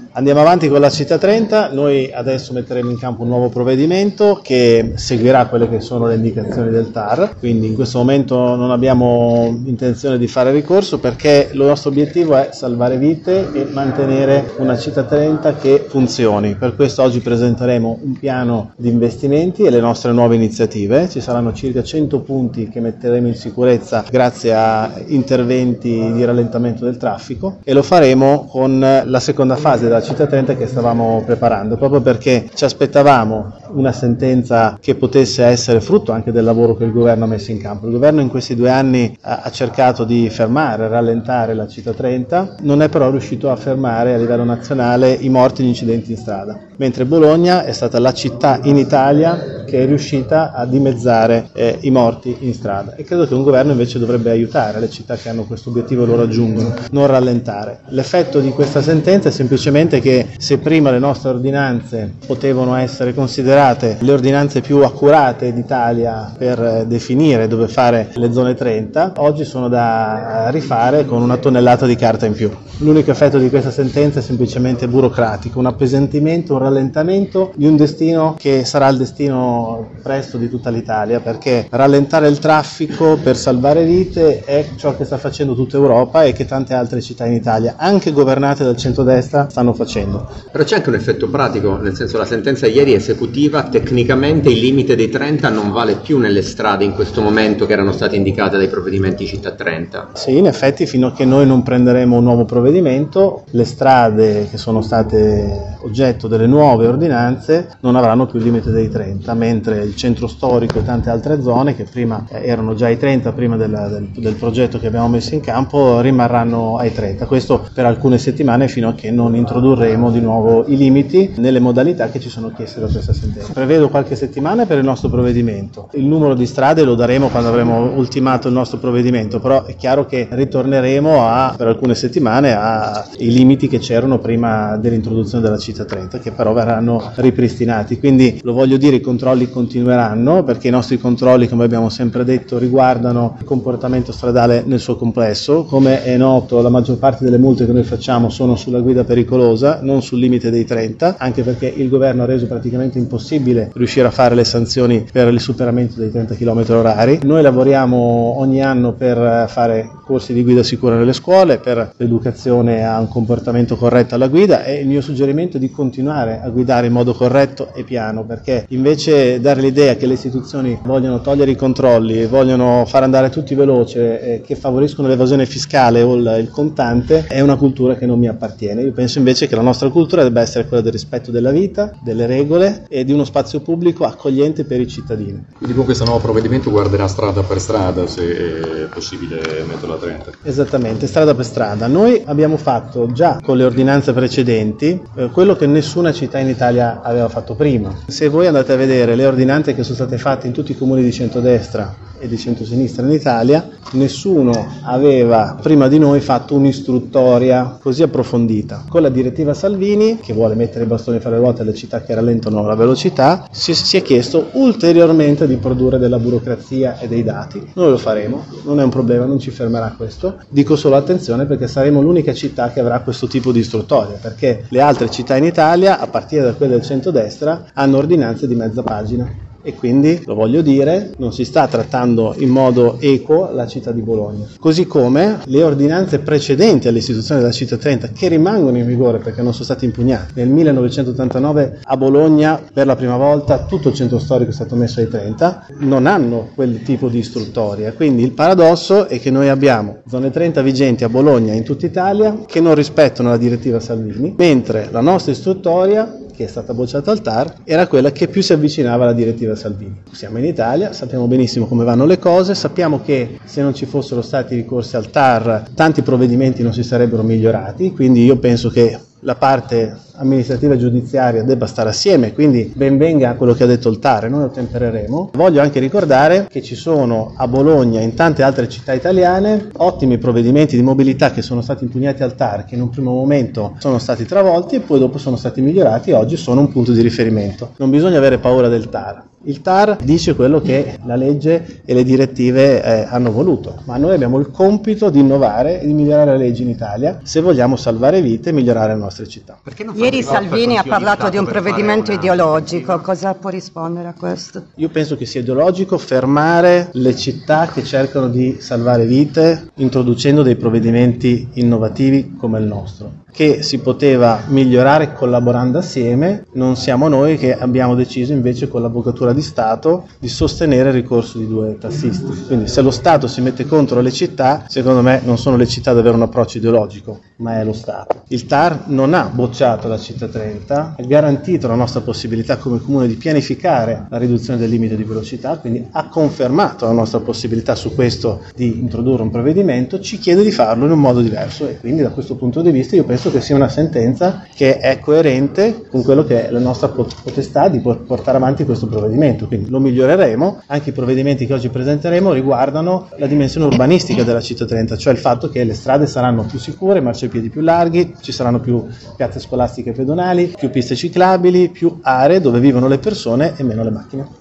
Andiamo avanti con la città 30, noi adesso metteremo in campo un nuovo provvedimento che seguirà quelle che sono le indicazioni del TAR, quindi in questo momento non abbiamo intenzione di fare ricorso perché il nostro obiettivo è salvare vite e mantenere una città 30 che funzioni. Per questo oggi presenteremo un piano di investimenti e le nostre nuove iniziative, ci saranno circa 100 punti che metteremo in sicurezza grazie a interventi di rallentamento del traffico e lo faremo con la seconda fase della città 30 che stavamo preparando, proprio perché ci aspettavamo una sentenza che potesse essere frutto anche del lavoro che il governo ha messo in campo. Il governo in questi 2 anni ha cercato di fermare, rallentare la città 30, non è però riuscito a fermare a livello nazionale i morti e gli incidenti in strada, mentre Bologna è stata la città in Italia che è riuscita a dimezzare i morti in strada e credo che un governo invece dovrebbe aiutare le città che hanno questo obiettivo e lo raggiungono, non rallentare. L'effetto di questa sentenza è semplicemente che se prima le nostre ordinanze potevano essere considerate le ordinanze più accurate d'Italia per definire dove fare le zone 30, oggi sono da rifare con 1 tonnellata di carta in più. L'unico effetto di questa sentenza è semplicemente burocratico, un appesantimento, un rallentamento di un destino che sarà il destino presto di tutta l'Italia, perché rallentare il traffico per salvare vite è ciò che sta facendo tutta Europa e che tante altre città in Italia, anche governate dal centrodestra, stanno facendo. Però c'è anche un effetto pratico, nel senso la sentenza ieri è esecutiva, tecnicamente il limite dei 30 non vale più nelle strade in questo momento che erano state indicate dai provvedimenti città 30. Sì, in effetti fino a che noi non prenderemo un nuovo provvedimento, le strade che sono state oggetto delle nuove ordinanze non avranno più il limite dei 30, mentre il centro storico e tante altre zone che prima erano già ai 30 prima del progetto che abbiamo messo in campo rimarranno ai 30. Questo per alcune settimane fino a che non introdurremo di nuovo i limiti nelle modalità che ci sono chieste da questa sentenza. Prevedo qualche settimana per il nostro provvedimento. Il numero di strade lo daremo quando avremo ultimato il nostro provvedimento, però è chiaro che ritorneremo per alcune settimane ai limiti che c'erano prima dell'introduzione della città 30, che però verranno ripristinati. Quindi lo voglio dire, i controlli continueranno perché i nostri controlli, come abbiamo sempre detto, riguardano il comportamento stradale nel suo complesso. Come è noto, la maggior parte delle multe che noi facciamo sono sulla guida pericolosa, non sul limite dei 30, anche perché il governo ha reso praticamente impossibile riuscire a fare le sanzioni per il superamento dei 30 km/h. Noi lavoriamo ogni anno per fare corsi di guida sicura nelle scuole, per l'educazione a un comportamento corretto alla guida, e il mio suggerimento è di continuare a guidare in modo corretto e piano, perché invece dare l'idea che le istituzioni vogliono togliere i controlli, vogliono far andare tutti veloce, che favoriscono l'evasione fiscale o il contante, è una cultura che non mi appartiene. Io penso invece che la nostra cultura debba essere quella del rispetto della vita, delle regole e di uno spazio pubblico accogliente per i cittadini. Quindi con questo nuovo provvedimento guarderà strada per strada, se è possibile metterla a 30? Esattamente, strada per strada. Noi abbiamo fatto già con le ordinanze precedenti quello che nessuna città in Italia aveva fatto prima. Se voi andate a vedere le ordinanze che sono state fatte in tutti i comuni di centrodestra e di centrosinistra in Italia, nessuno aveva prima di noi fatto un'istruttoria così approfondita. Con la direttiva Salvini, che vuole mettere i bastoni fra le ruote alle città che rallentano la velocità, si è chiesto ulteriormente di produrre della burocrazia e dei dati. Noi lo faremo, non è un problema, non ci fermerà questo. Dico solo attenzione perché saremo l'unica città che avrà questo tipo di istruttoria, perché le altre città in Italia, a partire da quelle del centrodestra, hanno ordinanze di mezza pagina. E quindi, lo voglio dire, non si sta trattando in modo equo la città di Bologna. Così come le ordinanze precedenti all'istituzione della città 30, che rimangono in vigore perché non sono state impugnate. Nel 1989 a Bologna per la prima volta tutto il centro storico è stato messo ai 30, non hanno quel tipo di istruttoria. Quindi il paradosso è che noi abbiamo zone 30 vigenti a Bologna e in tutta Italia che non rispettano la direttiva Salvini, mentre la nostra istruttoria, che è stata bocciata al TAR, era quella che più si avvicinava alla direttiva Salvini. Siamo in Italia, sappiamo benissimo come vanno le cose, sappiamo che se non ci fossero stati ricorsi al TAR tanti provvedimenti non si sarebbero migliorati, quindi io penso che la parte amministrativa e giudiziaria debba stare assieme, quindi ben venga quello che ha detto il TAR, noi lo tempereremo. Voglio anche ricordare che ci sono a Bologna e in tante altre città italiane ottimi provvedimenti di mobilità che sono stati impugnati al TAR, che in un primo momento sono stati travolti e poi dopo sono stati migliorati e oggi sono un punto di riferimento. Non bisogna avere paura del TAR. Il TAR dice quello che la legge e le direttive hanno voluto, ma noi abbiamo il compito di innovare e di migliorare le leggi in Italia se vogliamo salvare vite e migliorare le nostre città. Ieri Salvini ha parlato di un provvedimento ideologico, cosa può rispondere a questo? Io penso che sia ideologico fermare le città che cercano di salvare vite introducendo dei provvedimenti innovativi come il nostro, che si poteva migliorare collaborando assieme. Non siamo noi che abbiamo deciso invece con l'Avvocatura di Stato di sostenere il ricorso di 2 tassisti. Quindi se lo Stato si mette contro le città, secondo me non sono le città ad avere un approccio ideologico, ma è lo Stato. Il TAR non ha bocciato la città 30, ha garantito la nostra possibilità come comune di pianificare la riduzione del limite di velocità, quindi ha confermato la nostra possibilità su questo di introdurre un provvedimento, ci chiede di farlo in un modo diverso e quindi da questo punto di vista io penso che sia una sentenza che è coerente con quello che è la nostra potestà di portare avanti questo provvedimento, quindi lo miglioreremo. Anche i provvedimenti che oggi presenteremo riguardano la dimensione urbanistica della città 30, cioè il fatto che le strade saranno più sicure, marciapiedi più larghi, ci saranno più piazze scolastiche pedonali, più piste ciclabili, più aree dove vivono le persone e meno le macchine.